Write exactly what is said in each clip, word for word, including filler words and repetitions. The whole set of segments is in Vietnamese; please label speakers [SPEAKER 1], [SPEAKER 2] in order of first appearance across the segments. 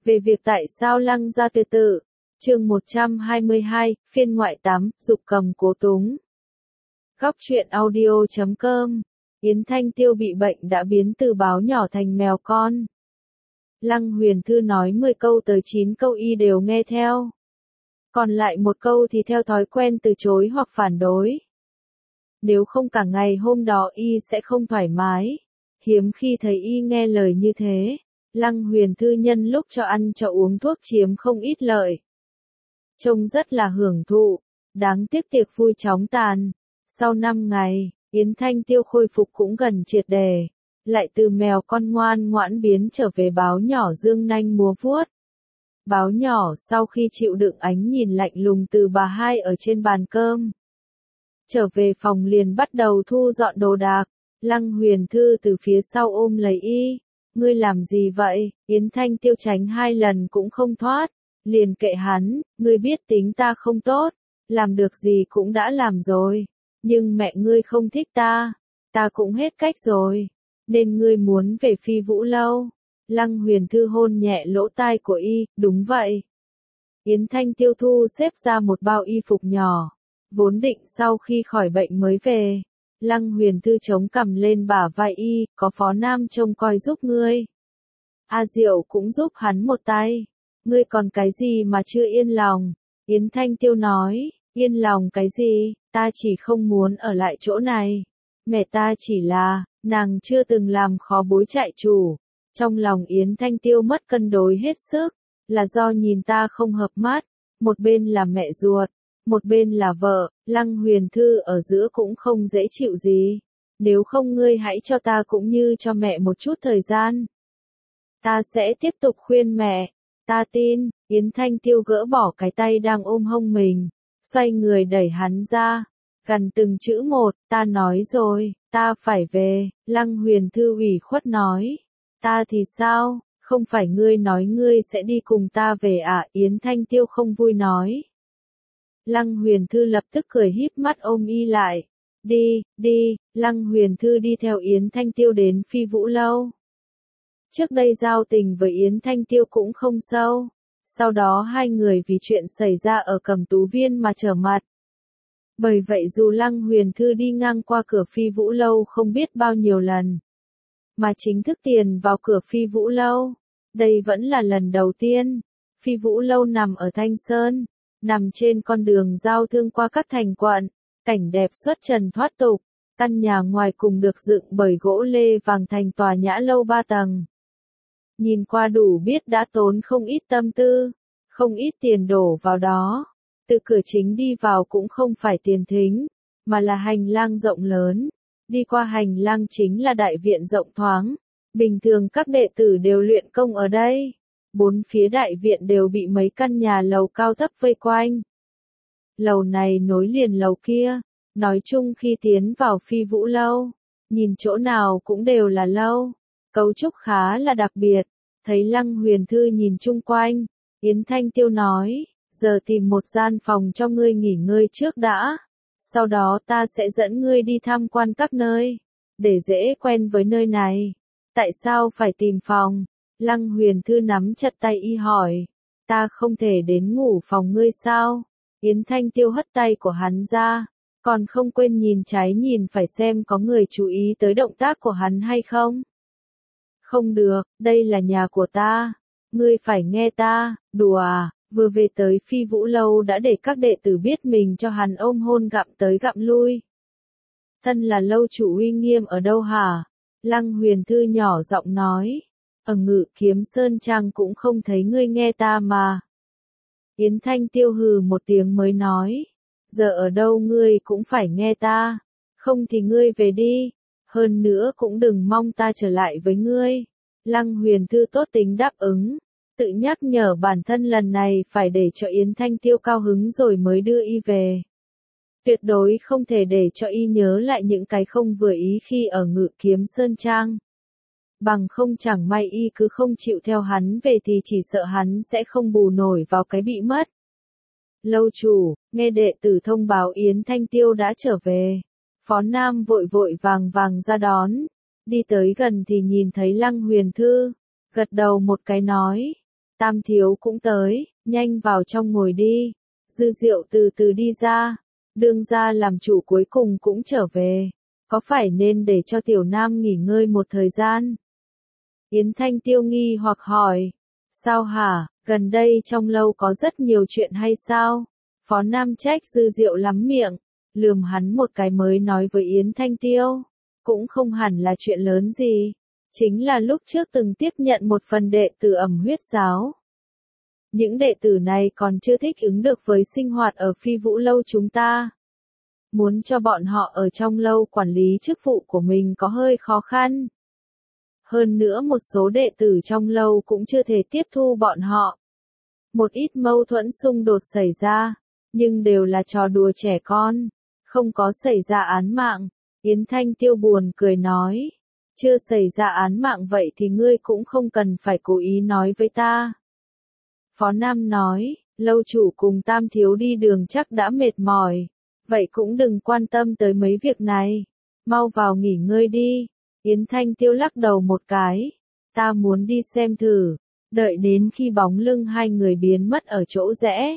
[SPEAKER 1] Về việc tại sao Lăng gia tuyệt tự. Chương một trăm hai mươi hai, phiên ngoại tám, dục cầm cố túng. Góc truyện audio chấm com. Yến Thanh Tiêu bị bệnh đã biến từ báo nhỏ thành mèo con. Lăng Huyền Thư nói mười câu tới chín câu y đều nghe theo. Còn lại một câu thì theo thói quen từ chối hoặc phản đối. Nếu không cả ngày hôm đó y sẽ không thoải mái. Hiếm khi thấy y nghe lời như thế. Lăng Huyền Thư nhân lúc cho ăn cho uống thuốc chiếm không ít lợi. Trông rất là hưởng thụ. Đáng tiếc tiệc vui chóng tàn. Sau năm ngày, Yến Thanh Tiêu khôi phục cũng gần triệt đề. Lại từ mèo con ngoan ngoãn biến trở về báo nhỏ dương nanh múa vuốt. Báo nhỏ sau khi chịu đựng ánh nhìn lạnh lùng từ bà hai ở trên bàn cơm. Trở về phòng liền bắt đầu thu dọn đồ đạc. Lăng Huyền Thư từ phía sau ôm lấy y. Ngươi làm gì vậy? Yến Thanh Tiêu tránh hai lần cũng không thoát. Liền kệ hắn, ngươi biết tính ta không tốt. Làm được gì cũng đã làm rồi. Nhưng mẹ ngươi không thích ta. Ta cũng hết cách rồi. Nên ngươi muốn về Phi Vũ Lâu. Lăng Huyền Thư hôn nhẹ lỗ tai của y, đúng vậy. Yến Thanh Tiêu thu xếp ra một bao y phục nhỏ. Vốn định sau khi khỏi bệnh mới về. Lăng Huyền Thư chống cằm lên bả vai y, có Phó Nam trông coi giúp ngươi. A Diệu cũng giúp hắn một tay. Ngươi còn cái gì mà chưa yên lòng? Yến Thanh Tiêu nói, yên lòng cái gì, ta chỉ không muốn ở lại chỗ này. Mẹ ta chỉ là, nàng chưa từng làm khó bối trại chủ. Trong lòng Yến Thanh Tiêu mất cân đối hết sức, là do nhìn ta không hợp mắt. Một bên là mẹ ruột, một bên là vợ, Lăng Huyền Thư ở giữa cũng không dễ chịu gì. Nếu không ngươi hãy cho ta cũng như cho mẹ một chút thời gian. Ta sẽ tiếp tục khuyên mẹ. Ta tin. Yến Thanh Tiêu gỡ bỏ cái tay đang ôm hông mình. Xoay người đẩy hắn ra. Gần từng chữ một, ta nói rồi, ta phải về. Lăng Huyền Thư ủy khuất nói. Ta thì sao, không phải ngươi nói ngươi sẽ đi cùng ta về à? Yến Thanh Tiêu không vui nói. Lăng Huyền Thư lập tức cười híp mắt ôm y lại. Đi, đi. Lăng Huyền Thư đi theo Yến Thanh Tiêu đến Phi Vũ Lâu. Trước đây giao tình với Yến Thanh Tiêu cũng không sâu. Sau đó hai người vì chuyện xảy ra ở Cẩm Tú Viên mà trở mặt. Bởi vậy dù Lăng Huyền Thư đi ngang qua cửa Phi Vũ Lâu không biết bao nhiêu lần. Mà chính thức tiền vào cửa Phi Vũ Lâu. Đây vẫn là lần đầu tiên. Phi Vũ Lâu nằm ở Thanh Sơn. Nằm trên con đường giao thương qua các thành quận. Cảnh đẹp xuất trần thoát tục. Căn nhà ngoài cùng được dựng bởi gỗ lê vàng thành tòa nhã lâu ba tầng. Nhìn qua đủ biết đã tốn không ít tâm tư, không ít tiền đổ vào đó. Từ cửa chính đi vào cũng không phải tiền thính, mà là hành lang rộng lớn. Đi qua hành lang chính là đại viện rộng thoáng. Bình thường các đệ tử đều luyện công ở đây. Bốn phía đại viện đều bị mấy căn nhà lầu cao thấp vây quanh. Lầu này nối liền lầu kia. Nói chung khi tiến vào Phi Vũ Lâu, nhìn chỗ nào cũng đều là lâu. Cấu trúc khá là đặc biệt. Thấy Lăng Huyền Thư nhìn chung quanh, Yến Thanh Tiêu nói, giờ tìm một gian phòng cho ngươi nghỉ ngơi trước đã. Sau đó ta sẽ dẫn ngươi đi tham quan các nơi, để dễ quen với nơi này. Tại sao phải tìm phòng? Lăng Huyền Thư nắm chặt tay y hỏi, ta không thể đến ngủ phòng ngươi sao? Yến Thanh Tiêu hất tay của hắn ra, còn không quên nhìn trái nhìn phải xem có người chú ý tới động tác của hắn hay không. Không được, đây là nhà của ta. Ngươi phải nghe ta, đùa à, vừa về tới Phi Vũ Lâu đã để các đệ tử biết mình cho hắn ôm hôn gặm tới gặm lui. Thân là lâu chủ uy nghiêm ở đâu hả? Lăng Huyền Thư nhỏ giọng nói. Ở Ngự Kiếm Sơn Trang cũng không thấy ngươi nghe ta mà. Yến Thanh Tiêu hừ một tiếng mới nói. Giờ ở đâu ngươi cũng phải nghe ta. Không thì ngươi về đi. Hơn nữa cũng đừng mong ta trở lại với ngươi. Lăng Huyền Thư tốt tính đáp ứng. Tự nhắc nhở bản thân lần này phải để cho Yến Thanh Tiêu cao hứng rồi mới đưa y về. Tuyệt đối không thể để cho y nhớ lại những cái không vừa ý khi ở Ngự Kiếm Sơn Trang. Bằng không chẳng may y cứ không chịu theo hắn về thì chỉ sợ hắn sẽ không bù nổi vào cái bị mất. Lâu chủ, nghe đệ tử thông báo Yến Thanh Tiêu đã trở về. Phó Nam vội vội vàng vàng ra đón. Đi tới gần thì nhìn thấy Lăng Huyền Thư. Gật đầu một cái nói. Tam thiếu cũng tới, nhanh vào trong ngồi đi. Dư Diệu từ từ đi ra, đương gia làm chủ cuối cùng cũng trở về, có phải nên để cho tiểu nam nghỉ ngơi một thời gian? Yến Thanh Tiêu nghi hoặc hỏi, sao hả, gần đây trong lâu có rất nhiều chuyện hay sao? Phó Nam trách Dư Diệu lắm miệng, lườm hắn một cái mới nói với Yến Thanh Tiêu, cũng không hẳn là chuyện lớn gì, chính là lúc trước từng tiếp nhận một phần đệ tử ẩm huyết giáo. Những đệ tử này còn chưa thích ứng được với sinh hoạt ở Phi Vũ lâu chúng ta. Muốn cho bọn họ ở trong lâu quản lý chức vụ của mình có hơi khó khăn. Hơn nữa một số đệ tử trong lâu cũng chưa thể tiếp thu bọn họ. Một ít mâu thuẫn xung đột xảy ra, nhưng đều là trò đùa trẻ con, không có xảy ra án mạng. Yến Thanh Tiêu buồn cười nói, chưa xảy ra án mạng vậy thì ngươi cũng không cần phải cố ý nói với ta. Phó Nam nói, lâu chủ cùng Tam thiếu đi đường chắc đã mệt mỏi, vậy cũng đừng quan tâm tới mấy việc này, mau vào nghỉ ngơi đi. Yến Thanh Tiêu lắc đầu một cái, ta muốn đi xem thử, đợi đến khi bóng lưng hai người biến mất ở chỗ rẽ.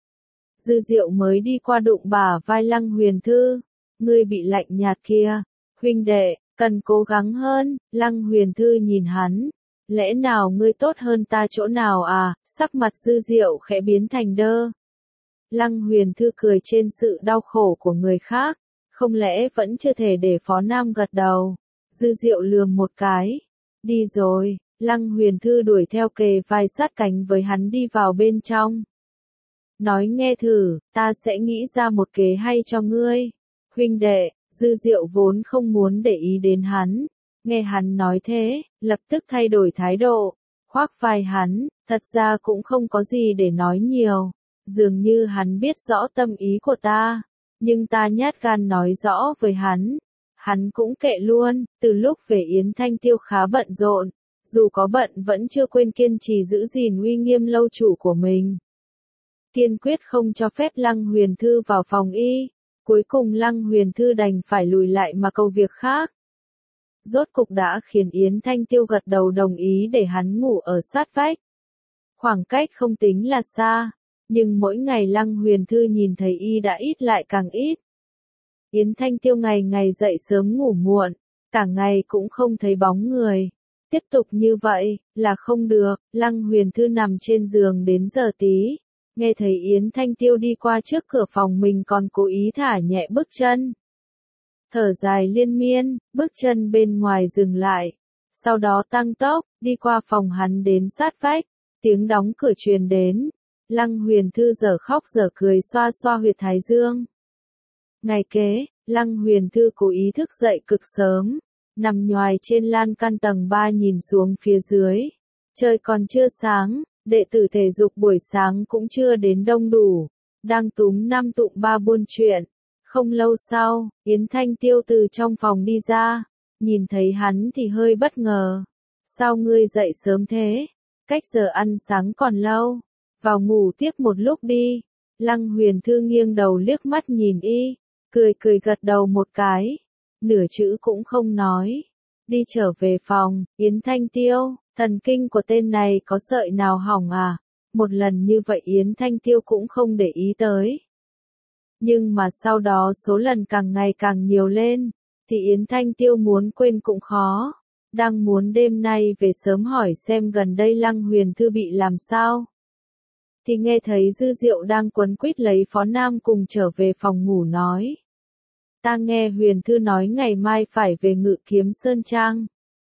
[SPEAKER 1] Dư Diệu mới đi qua đụng bả vai Lăng Huyền Thư, ngươi bị lạnh nhạt kia, huynh đệ, cần cố gắng hơn. Lăng Huyền Thư nhìn hắn, lẽ nào ngươi tốt hơn ta chỗ nào à? Sắc mặt Dư Diệu khẽ biến thành đơ. Lăng Huyền Thư cười trên sự đau khổ của người khác, không lẽ vẫn chưa thể để Phó Nam gật đầu. Dư Diệu lườm một cái, đi rồi. Lăng Huyền Thư đuổi theo kề vai sát cánh với hắn đi vào bên trong. Nói nghe thử, ta sẽ nghĩ ra một kế hay cho ngươi. Huynh đệ, Dư Diệu vốn không muốn để ý đến hắn. Nghe hắn nói thế, lập tức thay đổi thái độ, khoác vai hắn, thật ra cũng không có gì để nói nhiều. Dường như hắn biết rõ tâm ý của ta, nhưng ta nhát gan nói rõ với hắn. Hắn cũng kệ luôn, từ lúc về Yến Thanh Tiêu khá bận rộn, dù có bận vẫn chưa quên kiên trì giữ gìn uy nghiêm lâu chủ của mình. Kiên quyết không cho phép Lăng Huyền Thư vào phòng y, cuối cùng Lăng Huyền Thư đành phải lùi lại mà cầu việc khác. Rốt cục đã khiến Yến Thanh Tiêu gật đầu đồng ý để hắn ngủ ở sát vách. Khoảng cách không tính là xa, nhưng mỗi ngày Lăng Huyền Thư nhìn thấy y đã ít lại càng ít. Yến Thanh Tiêu ngày ngày dậy sớm ngủ muộn, cả ngày cũng không thấy bóng người. Tiếp tục như vậy, là không được. Lăng Huyền Thư nằm trên giường đến giờ tí, nghe thấy Yến Thanh Tiêu đi qua trước cửa phòng mình còn cố ý thả nhẹ bước chân. Thở dài liên miên, bước chân bên ngoài dừng lại, sau đó tăng tốc, đi qua phòng hắn đến sát vách, tiếng đóng cửa truyền đến. Lăng Huyền Thư giờ khóc giờ cười xoa xoa huyệt thái dương. Ngày kế, Lăng Huyền Thư cố ý thức dậy cực sớm, nằm nhoài trên lan can tầng ba nhìn xuống phía dưới. Trời còn chưa sáng, đệ tử thể dục buổi sáng cũng chưa đến đông đủ, đang túm năm tụng ba buôn chuyện. Không lâu sau, Yến Thanh Tiêu từ trong phòng đi ra, nhìn thấy hắn thì hơi bất ngờ. Sao ngươi dậy sớm thế? Cách giờ ăn sáng còn lâu, vào ngủ tiếp một lúc đi. Lăng Huyền Thư nghiêng đầu liếc mắt nhìn y, cười cười gật đầu một cái, nửa chữ cũng không nói. Đi trở về phòng, Yến Thanh Tiêu, thần kinh của tên này có sợi nào hỏng à? Một lần như vậy Yến Thanh Tiêu cũng không để ý tới. Nhưng mà sau đó số lần càng ngày càng nhiều lên, thì Yến Thanh Tiêu muốn quên cũng khó. Đang muốn đêm nay về sớm hỏi xem gần đây Lăng Huyền Thư bị làm sao. Thì nghe thấy Dư Diệu đang quấn quýt lấy Phó Nam cùng trở về phòng ngủ nói. Ta nghe Huyền Thư nói ngày mai phải về Ngự Kiếm Sơn Trang.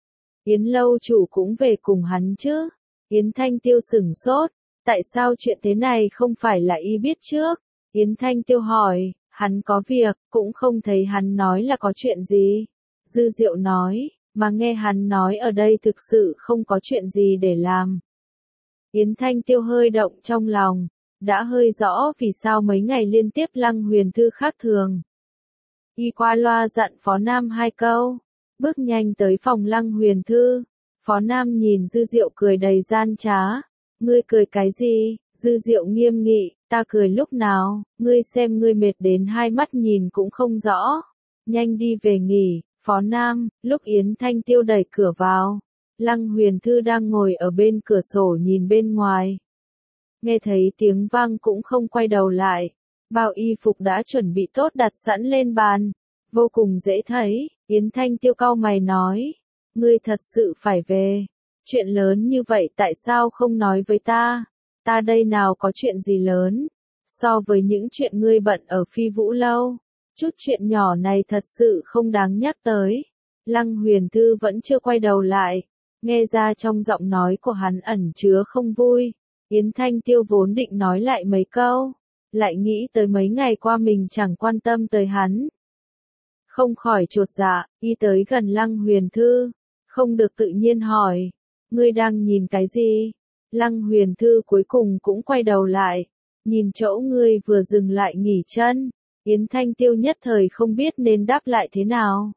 [SPEAKER 1] Yến lâu chủ cũng về cùng hắn chứ? Yến Thanh Tiêu sửng sốt, tại sao chuyện thế này không phải là y biết trước? Yến Thanh Tiêu hỏi, hắn có việc, cũng không thấy hắn nói là có chuyện gì. Dư Diệu nói, mà nghe hắn nói ở đây thực sự không có chuyện gì để làm. Yến Thanh Tiêu hơi động trong lòng, đã hơi rõ vì sao mấy ngày liên tiếp Lăng Huyền Thư khác thường. Y qua loa dặn Phó Nam hai câu, bước nhanh tới phòng Lăng Huyền Thư. Phó Nam nhìn Dư Diệu cười đầy gian trá. Ngươi cười cái gì? Dư Diệu nghiêm nghị, ta cười lúc nào? Ngươi xem ngươi mệt đến hai mắt nhìn cũng không rõ. Nhanh đi về nghỉ. Phó Nam, lúc Yến Thanh Tiêu đẩy cửa vào, Lăng Huyền Thư đang ngồi ở bên cửa sổ nhìn bên ngoài. Nghe thấy tiếng vang cũng không quay đầu lại. Bao y phục đã chuẩn bị tốt đặt sẵn lên bàn. Vô cùng dễ thấy, Yến Thanh Tiêu cau mày nói. Ngươi thật sự phải về. Chuyện lớn như vậy tại sao không nói với ta? Ta đây nào có chuyện gì lớn. So với những chuyện ngươi bận ở Phi Vũ Lâu, chút chuyện nhỏ này thật sự không đáng nhắc tới. Lăng Huyền Thư vẫn chưa quay đầu lại. Nghe ra trong giọng nói của hắn ẩn chứa không vui. Yến Thanh Tiêu vốn định nói lại mấy câu. Lại nghĩ tới mấy ngày qua mình chẳng quan tâm tới hắn. Không khỏi chột dạ, đi tới gần Lăng Huyền Thư. Không được tự nhiên hỏi. Ngươi đang nhìn cái gì? Lăng Huyền Thư cuối cùng cũng quay đầu lại. Nhìn chỗ ngươi vừa dừng lại nghỉ chân. Yến Thanh Tiêu nhất thời không biết nên đáp lại thế nào.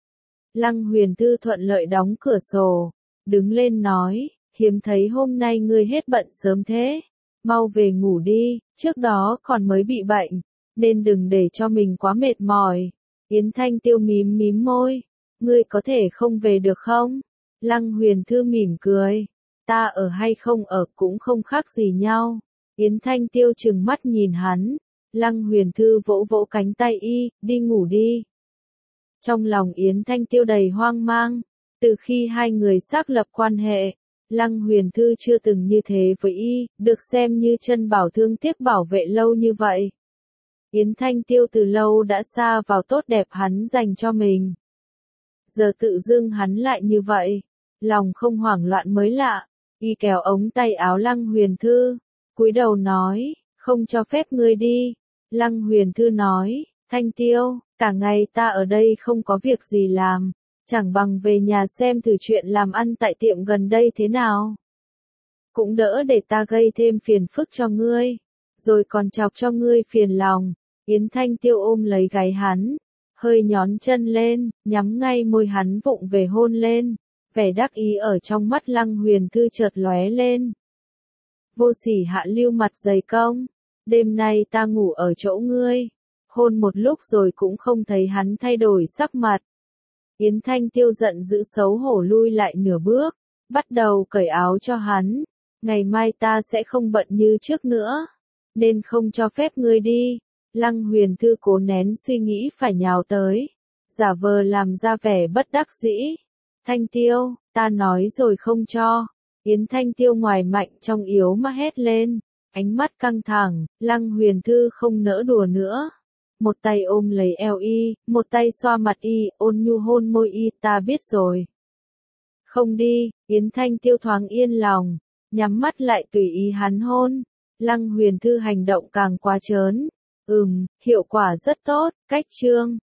[SPEAKER 1] Lăng Huyền Thư thuận lợi đóng cửa sổ. Đứng lên nói, hiếm thấy hôm nay ngươi hết bận sớm thế. Mau về ngủ đi, trước đó còn mới bị bệnh, nên đừng để cho mình quá mệt mỏi. Yến Thanh Tiêu mím mím môi, ngươi có thể không về được không? Lăng Huyền Thư mỉm cười, ta ở hay không ở cũng không khác gì nhau. Yến Thanh Tiêu trừng mắt nhìn hắn, Lăng Huyền Thư vỗ vỗ cánh tay y, đi ngủ đi. Trong lòng Yến Thanh Tiêu đầy hoang mang, từ khi hai người xác lập quan hệ, Lăng Huyền Thư chưa từng như thế với y, được xem như chân bảo thương tiếc bảo vệ lâu như vậy. Yến Thanh Tiêu từ lâu đã xa vào tốt đẹp hắn dành cho mình. Giờ tự dưng hắn lại như vậy, lòng không hoảng loạn mới lạ. Y kéo ống tay áo Lăng Huyền Thư, cúi đầu nói, không cho phép ngươi đi. Lăng Huyền Thư nói, Thanh Tiêu, cả ngày ta ở đây không có việc gì làm, chẳng bằng về nhà xem thử chuyện làm ăn tại tiệm gần đây thế nào. Cũng đỡ để ta gây thêm phiền phức cho ngươi, rồi còn chọc cho ngươi phiền lòng. Yến Thanh Tiêu ôm lấy gáy hắn, hơi nhón chân lên, nhắm ngay môi hắn vụng về hôn lên. Vẻ đắc ý ở trong mắt Lăng Huyền Thư chợt lóe lên. Vô sỉ hạ lưu mặt dày công, đêm nay ta ngủ ở chỗ ngươi. Hôn một lúc rồi cũng không thấy hắn thay đổi sắc mặt. Yến Thanh Tiêu giận dữ xấu hổ lui lại nửa bước, bắt đầu cởi áo cho hắn. Ngày mai ta sẽ không bận như trước nữa, nên không cho phép ngươi đi. Lăng Huyền Thư cố nén suy nghĩ phải nhào tới, giả vờ làm ra vẻ bất đắc dĩ. Thanh Tiêu, ta nói rồi không cho. Yến Thanh Tiêu ngoài mạnh trong yếu mà hét lên, ánh mắt căng thẳng. Lăng Huyền Thư không nỡ đùa nữa. Một tay ôm lấy eo y, một tay xoa mặt y, ôn nhu hôn môi y, ta biết rồi. Không đi, Yến Thanh Tiêu thoáng yên lòng, nhắm mắt lại tùy ý hắn hôn. Lăng Huyền Thư hành động càng quá trớn. Ừm, hiệu quả rất tốt, cách chương.